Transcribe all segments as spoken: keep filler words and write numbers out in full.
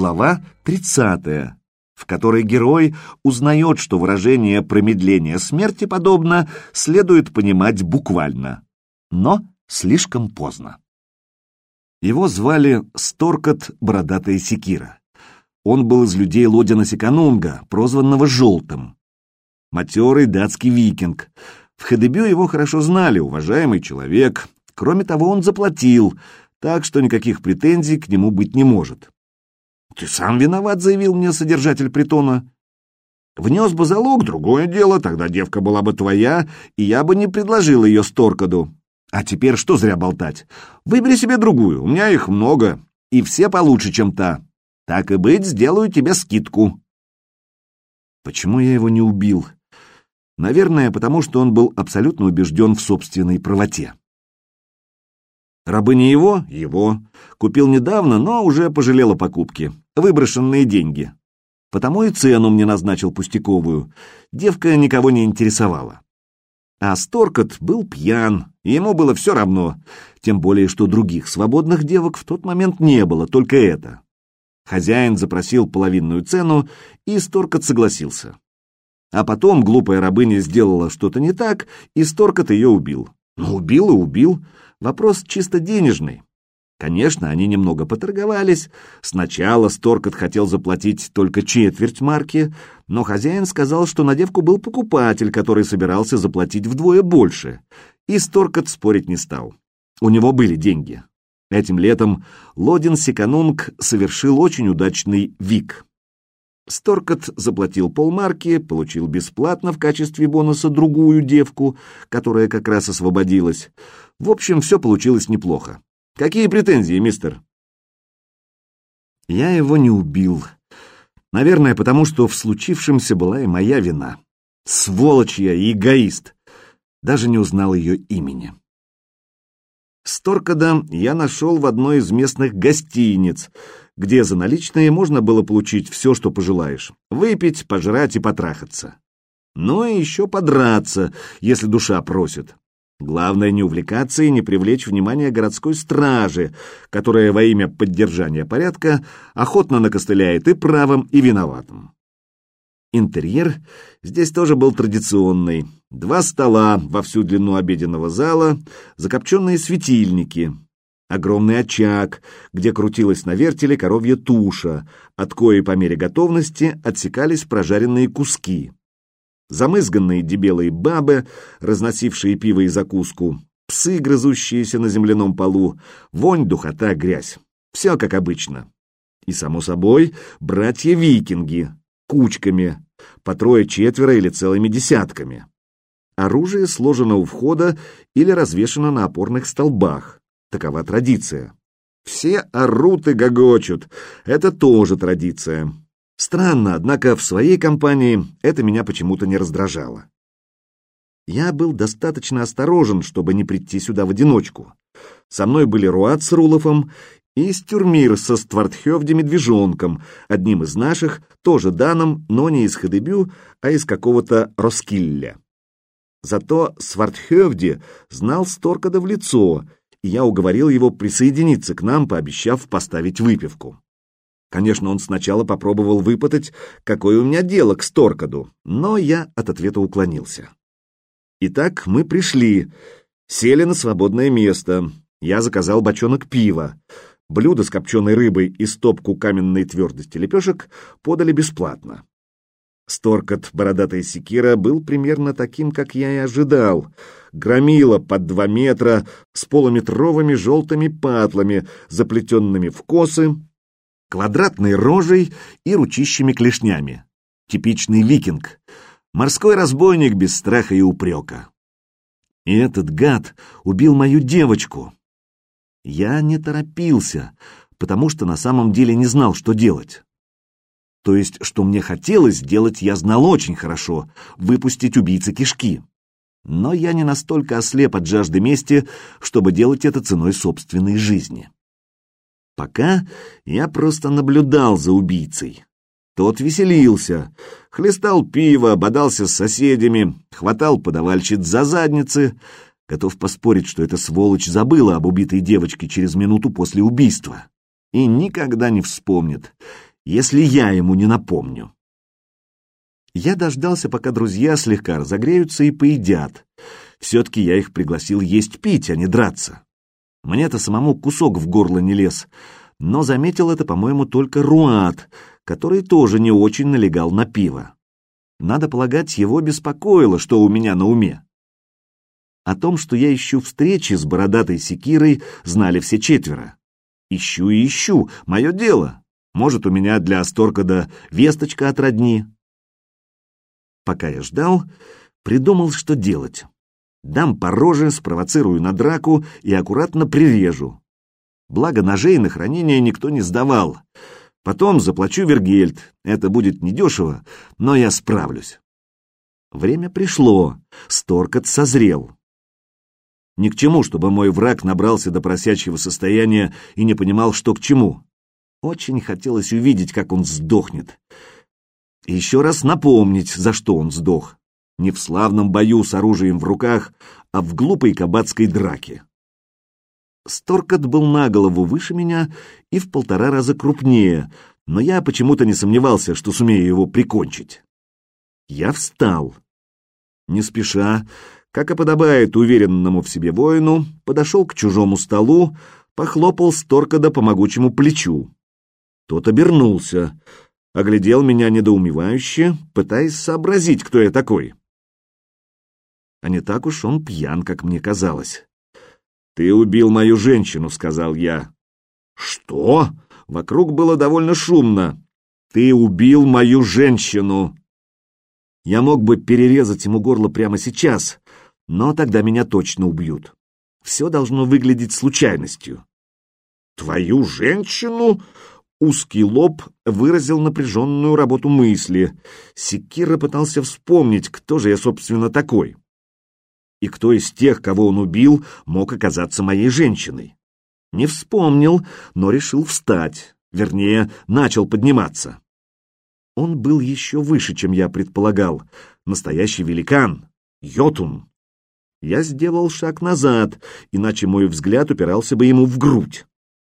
глава тридцатая, в которой герой узнает, что выражение «промедление смерти подобно» следует понимать буквально, но слишком поздно. Его звали Сторкот Бородатая Секира. Он был из людей Лодина Секанунга, прозванного Желтым. Матерый датский викинг. В Хэдэбю его хорошо знали, уважаемый человек. Кроме того, он заплатил, так что никаких претензий к нему быть не может. «Ты сам виноват», — заявил мне содержатель притона. «Внес бы залог, другое дело, тогда девка была бы твоя, и я бы не предложил ее Сторкоду. А теперь что зря болтать? Выбери себе другую, у меня их много, и все получше, чем та. Так и быть, сделаю тебе скидку». Почему я его не убил? Наверное, потому что он был абсолютно убежден в собственной правоте. Рабыня его, его, купил недавно, но уже пожалел о покупке. Выброшенные деньги. Потому и цену мне назначил пустяковую. Девка никого не интересовала. А Сторкот был пьян, и ему было все равно, тем более, что других свободных девок в тот момент не было, только это. Хозяин запросил половинную цену, и Сторкот согласился. А потом глупая рабыня сделала что-то не так, и Сторкот ее убил. Ну, убил и убил. Вопрос чисто денежный. Конечно, они немного поторговались. Сначала Сторкот хотел заплатить только четверть марки, но хозяин сказал, что на девку был покупатель, который собирался заплатить вдвое больше. И Сторкот спорить не стал. У него были деньги. Этим летом Лодин Секанунг совершил очень удачный вик. Сторкот заплатил полмарки, получил бесплатно в качестве бонуса другую девку, которая как раз освободилась. В общем, все получилось неплохо. Какие претензии, мистер? Я его не убил. Наверное, потому что в случившемся была и моя вина. Сволочь я и эгоист. Даже не узнал ее имени. Сторкода я нашел в одной из местных гостиниц, где за наличные можно было получить все, что пожелаешь. Выпить, пожрать и потрахаться. Ну и еще подраться, если душа просит. Главное не увлекаться и не привлечь внимание городской стражи, которая во имя поддержания порядка охотно накостыляет и правым, и виноватым. Интерьер здесь тоже был традиционный. Два стола во всю длину обеденного зала, закопченные светильники, огромный очаг, где крутилась на вертеле коровья туша, от коей по мере готовности отсекались прожаренные куски. Замызганные дебелые бабы, разносившие пиво и закуску, псы, грызущиеся на земляном полу, вонь, духота, грязь. Все как обычно. И, само собой, братья-викинги, кучками, по трое-четверо или целыми десятками. Оружие сложено у входа или развешано на опорных столбах. Такова традиция. Все орут и гогочут. Это тоже традиция. Странно, однако в своей компании это меня почему-то не раздражало. Я был достаточно осторожен, чтобы не прийти сюда в одиночку. Со мной были Руат с Рулофом и Стюрмир со Ствардхёвди-медвежонком, одним из наших, тоже данным, но не из Хэдэбю, а из какого-то Роскилля. Зато Ствардхёвди знал Сторкода в лицо, и я уговорил его присоединиться к нам, пообещав поставить выпивку. Конечно, он сначала попробовал выпытать, какое у меня дело к Сторкоду, но я от ответа уклонился. Итак, мы пришли, сели на свободное место. Я заказал бочонок пива. Блюдо с копченой рыбой и стопку каменной твердости лепешек подали бесплатно. Сторкот Бородатая Секира был примерно таким, как я и ожидал. Громила под два метра, с полуметровыми желтыми патлами, заплетенными в косы, квадратной рожей и ручищами-клешнями. Типичный викинг. Морской разбойник без страха и упрека. И этот гад убил мою девочку. Я не торопился, потому что на самом деле не знал, что делать. То есть, что мне хотелось сделать, я знал очень хорошо — выпустить убийце кишки. Но я не настолько ослеп от жажды мести, чтобы делать это ценой собственной жизни. Пока я просто наблюдал за убийцей. Тот веселился, хлестал пиво, бодался с соседями, хватал подавальщиц за задницы. Готов поспорить, что эта сволочь забыла об убитой девочке через минуту после убийства. И никогда не вспомнит. если я ему не напомню. Я дождался, пока друзья слегка разогреются и поедят. Все-таки я их пригласил есть-пить, а не драться. Мне-то самому кусок в горло не лез, но заметил это, по-моему, только Руат, который тоже не очень налегал на пиво. Надо полагать, его беспокоило, что у меня на уме. О том, что я ищу встречи с бородатой секирой, знали все четверо. Ищу и ищу, мое дело. Может, у меня для Асторкада весточка от родни. Пока я ждал, придумал, что делать. Дам по роже, спровоцирую на драку и аккуратно прирежу. Благо ножей на хранение никто не сдавал. Потом заплачу Вергельд. Это будет недешево, но я справлюсь. Время пришло. Сторкад созрел. Ни к чему, чтобы мой враг набрался до просячьего состояния и не понимал, что к чему. Очень хотелось увидеть, как он сдохнет. И еще раз напомнить, за что он сдох. Не в славном бою с оружием в руках, а в глупой кабацкой драке. Сторкад был на голову выше меня и в полтора раза крупнее, но я почему-то не сомневался, что сумею его прикончить. Я встал. Не спеша, как и подобает уверенному в себе воину, подошел к чужому столу, похлопал Сторкада по могучему плечу. Тот обернулся, оглядел меня недоумевающе, пытаясь сообразить, кто я такой. А не так уж он пьян, как мне казалось. «Ты убил мою женщину», — сказал я. «Что?» — вокруг было довольно шумно. «Ты убил мою женщину!» Я мог бы перерезать ему горло прямо сейчас, но тогда меня точно убьют. Все должно выглядеть случайностью. «Твою женщину?» Узкий лоб выразил напряженную работу мысли. Секира пытался вспомнить, кто же я, собственно, такой. И кто из тех, кого он убил, мог оказаться моей женщиной. Не вспомнил, но решил встать, вернее, начал подниматься. Он был еще выше, чем я предполагал. Настоящий великан. Йотун. Я сделал шаг назад, иначе мой взгляд упирался бы ему в грудь.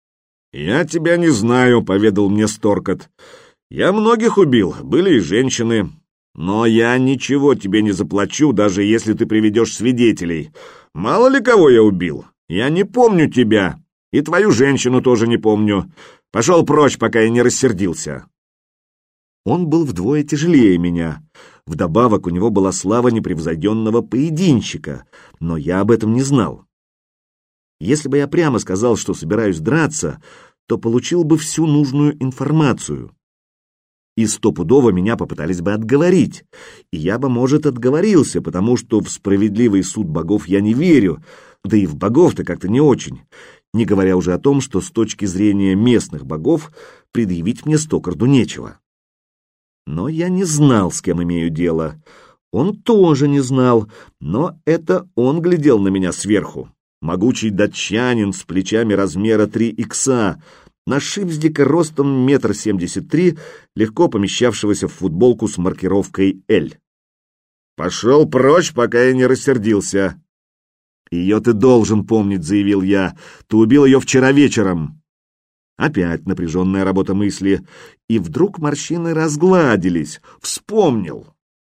«Я тебя не знаю», — поведал мне Сторкад. «Я многих убил, были и женщины. Но я ничего тебе не заплачу, даже если ты приведешь свидетелей. Мало ли кого я убил. Я не помню тебя. И твою женщину тоже не помню. Пошел прочь, пока я не рассердился». Он был вдвое тяжелее меня. Вдобавок у него была слава непревзойденного поединщика, но я об этом не знал. Если бы я прямо сказал, что собираюсь драться, то получил бы всю нужную информацию. И стопудово меня попытались бы отговорить. И я бы, может, отговорился, потому что в справедливый суд богов я не верю, да и в богов-то как-то не очень, не говоря уже о том, что с точки зрения местных богов предъявить мне Стокарду нечего. Но я не знал, с кем имею дело. Он тоже не знал, но это он глядел на меня сверху. Могучий датчанин с плечами размера три икса, на шипздика ростом метр семьдесят три, легко помещавшегося в футболку с маркировкой «Л». «Пошел прочь, пока я не рассердился». «Ее ты должен помнить», — заявил я. «Ты убил ее вчера вечером». Опять напряженная работа мысли, и вдруг морщины разгладились. Вспомнил.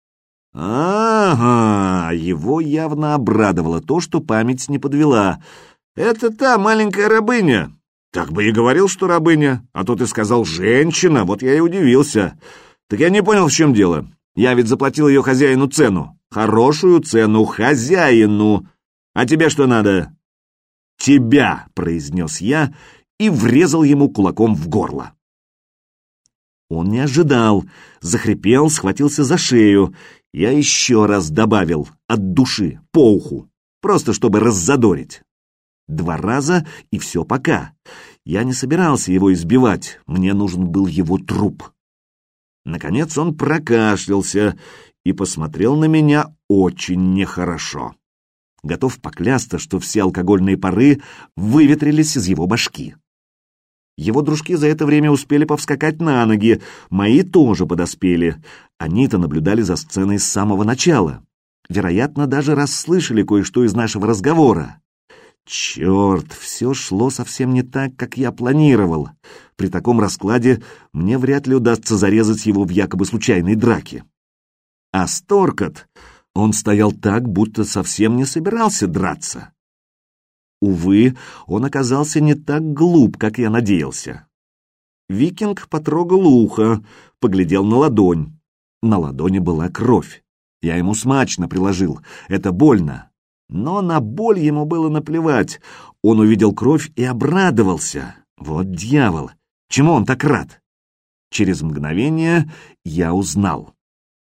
Ага, его явно обрадовало то, что память не подвела. Это та маленькая рабыня. Так бы и говорил, что рабыня, а то ты сказал «женщина», вот я и удивился. Так я не понял, в чем дело. Я ведь заплатил ее хозяину цену. Хорошую цену хозяину. А тебе что надо? «Тебя», — произнес я и врезал ему кулаком в горло. Он не ожидал, захрипел, схватился за шею. Я еще раз добавил от души, по уху, просто чтобы раззадорить. Два раза, и все пока. Я не собирался его избивать, мне нужен был его труп. Наконец он прокашлялся и посмотрел на меня очень нехорошо. Готов поклясться, что все алкогольные пары выветрились из его башки. Его дружки за это время успели повскакать на ноги, мои тоже подоспели. Они-то наблюдали за сценой с самого начала. Вероятно, даже расслышали кое-что из нашего разговора. Черт, все шло совсем не так, как я планировал. При таком раскладе мне вряд ли удастся зарезать его в якобы случайной драке. А Сторкот, он стоял так, будто совсем не собирался драться. Увы, он оказался не так глуп, как я надеялся. Викинг потрогал ухо, поглядел на ладонь. На ладони была кровь. Я ему смачно приложил, это больно. Но на боль ему было наплевать. Он увидел кровь и обрадовался. Вот дьявол! Чему он так рад? Через мгновение я узнал.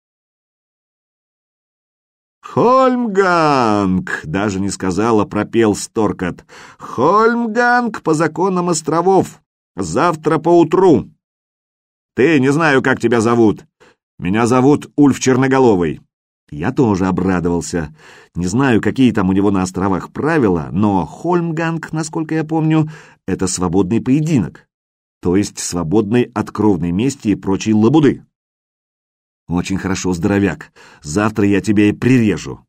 «Хольмганг!» — даже не сказала, пропел Сторкот. «Хольмганг по законам островов! Завтра поутру!» «Ты, не знаю, как тебя зовут. Меня зовут Ульф Черноголовый». Я тоже обрадовался. Не знаю, какие там у него на островах правила, но Хольмганг, насколько я помню, это свободный поединок, то есть свободный от кровной мести и прочей лабуды. Очень хорошо, здоровяк. Завтра я тебя и прирежу.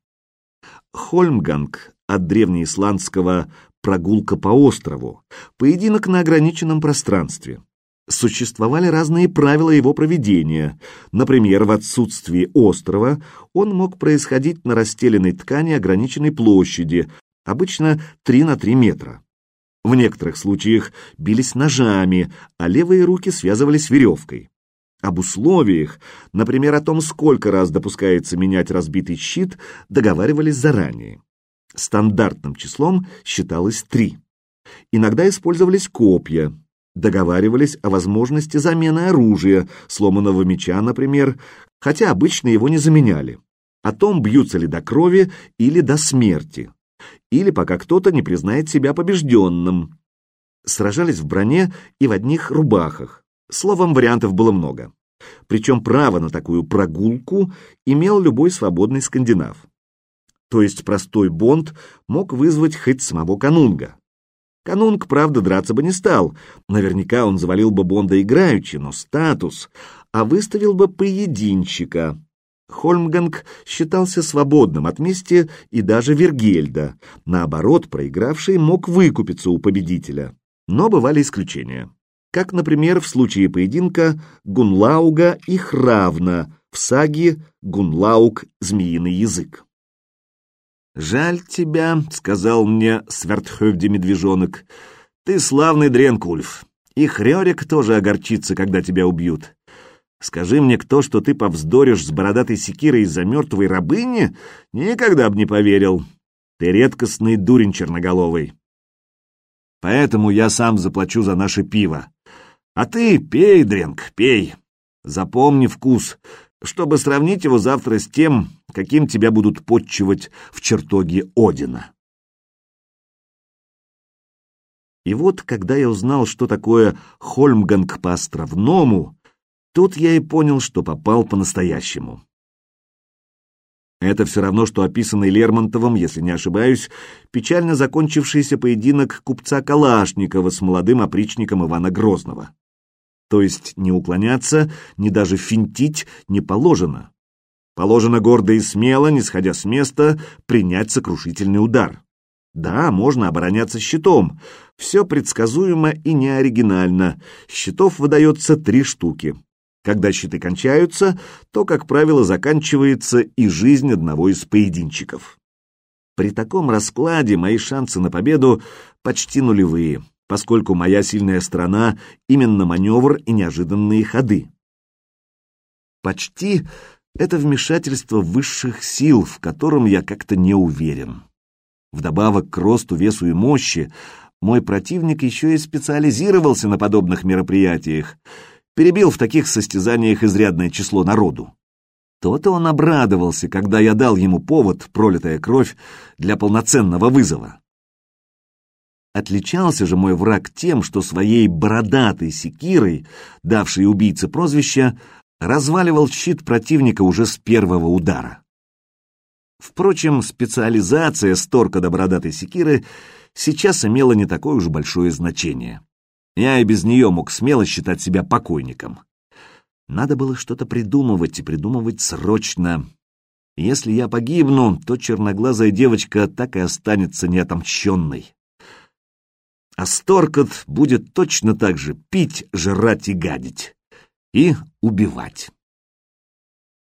Хольмганг от древнеисландского «прогулка по острову», поединок на ограниченном пространстве. Существовали разные правила его проведения. Например, в отсутствии острова он мог происходить на расстеленной ткани ограниченной площади, обычно три на три метра. В некоторых случаях бились ножами, а левые руки связывались веревкой. Об условиях, например, о том, сколько раз допускается менять разбитый щит, договаривались заранее. Стандартным числом считалось три. Иногда использовались копья. Договаривались о возможности замены оружия, сломанного меча, например, хотя обычно его не заменяли. О том, бьются ли до крови или до смерти. Или пока кто-то не признает себя побежденным. Сражались в броне и в одних рубахах. Словом, вариантов было много. Причем право на такую прогулку имел любой свободный скандинав. То есть простой бонд мог вызвать хоть самого канунга. Канунг, правда, драться бы не стал. Наверняка он завалил бы бонда играючи, но статус, а выставил бы поединщика. Хольмганг считался свободным от мести и даже Вергельда. Наоборот, проигравший мог выкупиться у победителя. Но бывали исключения. Как, например, в случае поединка Гунлауга и Хравна в саге «Гунлауг. Змеиный язык». «Жаль тебя», — сказал мне Свертхövди-медвежонок. «Ты славный дренк, Ульф. И Хрёрик тоже огорчится, когда тебя убьют. Скажи мне кто, что ты повздоришь с бородатой секирой из-за мертвой рабыни, никогда б не поверил. Ты редкостный дурень черноголовый. Поэтому я сам заплачу за наше пиво. А ты пей, дренк, пей. Запомни вкус, чтобы сравнить его завтра с тем, каким тебя будут подчивать в чертоге Одина». И вот, когда я узнал, что такое Хольмганг по-островному, тут я и понял, что попал по-настоящему. Это все равно, что описанный Лермонтовым, если не ошибаюсь, печально закончившийся поединок купца Калашникова с молодым опричником Ивана Грозного. То есть не уклоняться, ни даже финтить не положено. Положено гордо и смело, не сходя с места, принять сокрушительный удар. Да, можно обороняться щитом. Все предсказуемо и неоригинально. Щитов выдается три штуки. Когда щиты кончаются, то, как правило, заканчивается и жизнь одного из поединчиков. При таком раскладе мои шансы на победу почти нулевые, поскольку моя сильная сторона именно маневр и неожиданные ходы. Почти — это вмешательство высших сил, в котором я как-то не уверен. Вдобавок к росту, весу и мощи, мой противник еще и специализировался на подобных мероприятиях, перебил в таких состязаниях изрядное число народу. То-то он обрадовался, когда я дал ему повод, пролитая кровь, для полноценного вызова. Отличался же мой враг тем, что своей бородатой секирой, давшей убийце прозвище, разваливал щит противника уже с первого удара. Впрочем, специализация Сторкода бородатой секиры сейчас имела не такое уж большое значение. Я и без нее мог смело считать себя покойником. Надо было что-то придумывать, и придумывать срочно. Если я погибну, то черноглазая девочка так и останется неотомщенной. А Сторкот будет точно так же пить, жрать и гадить. И убивать.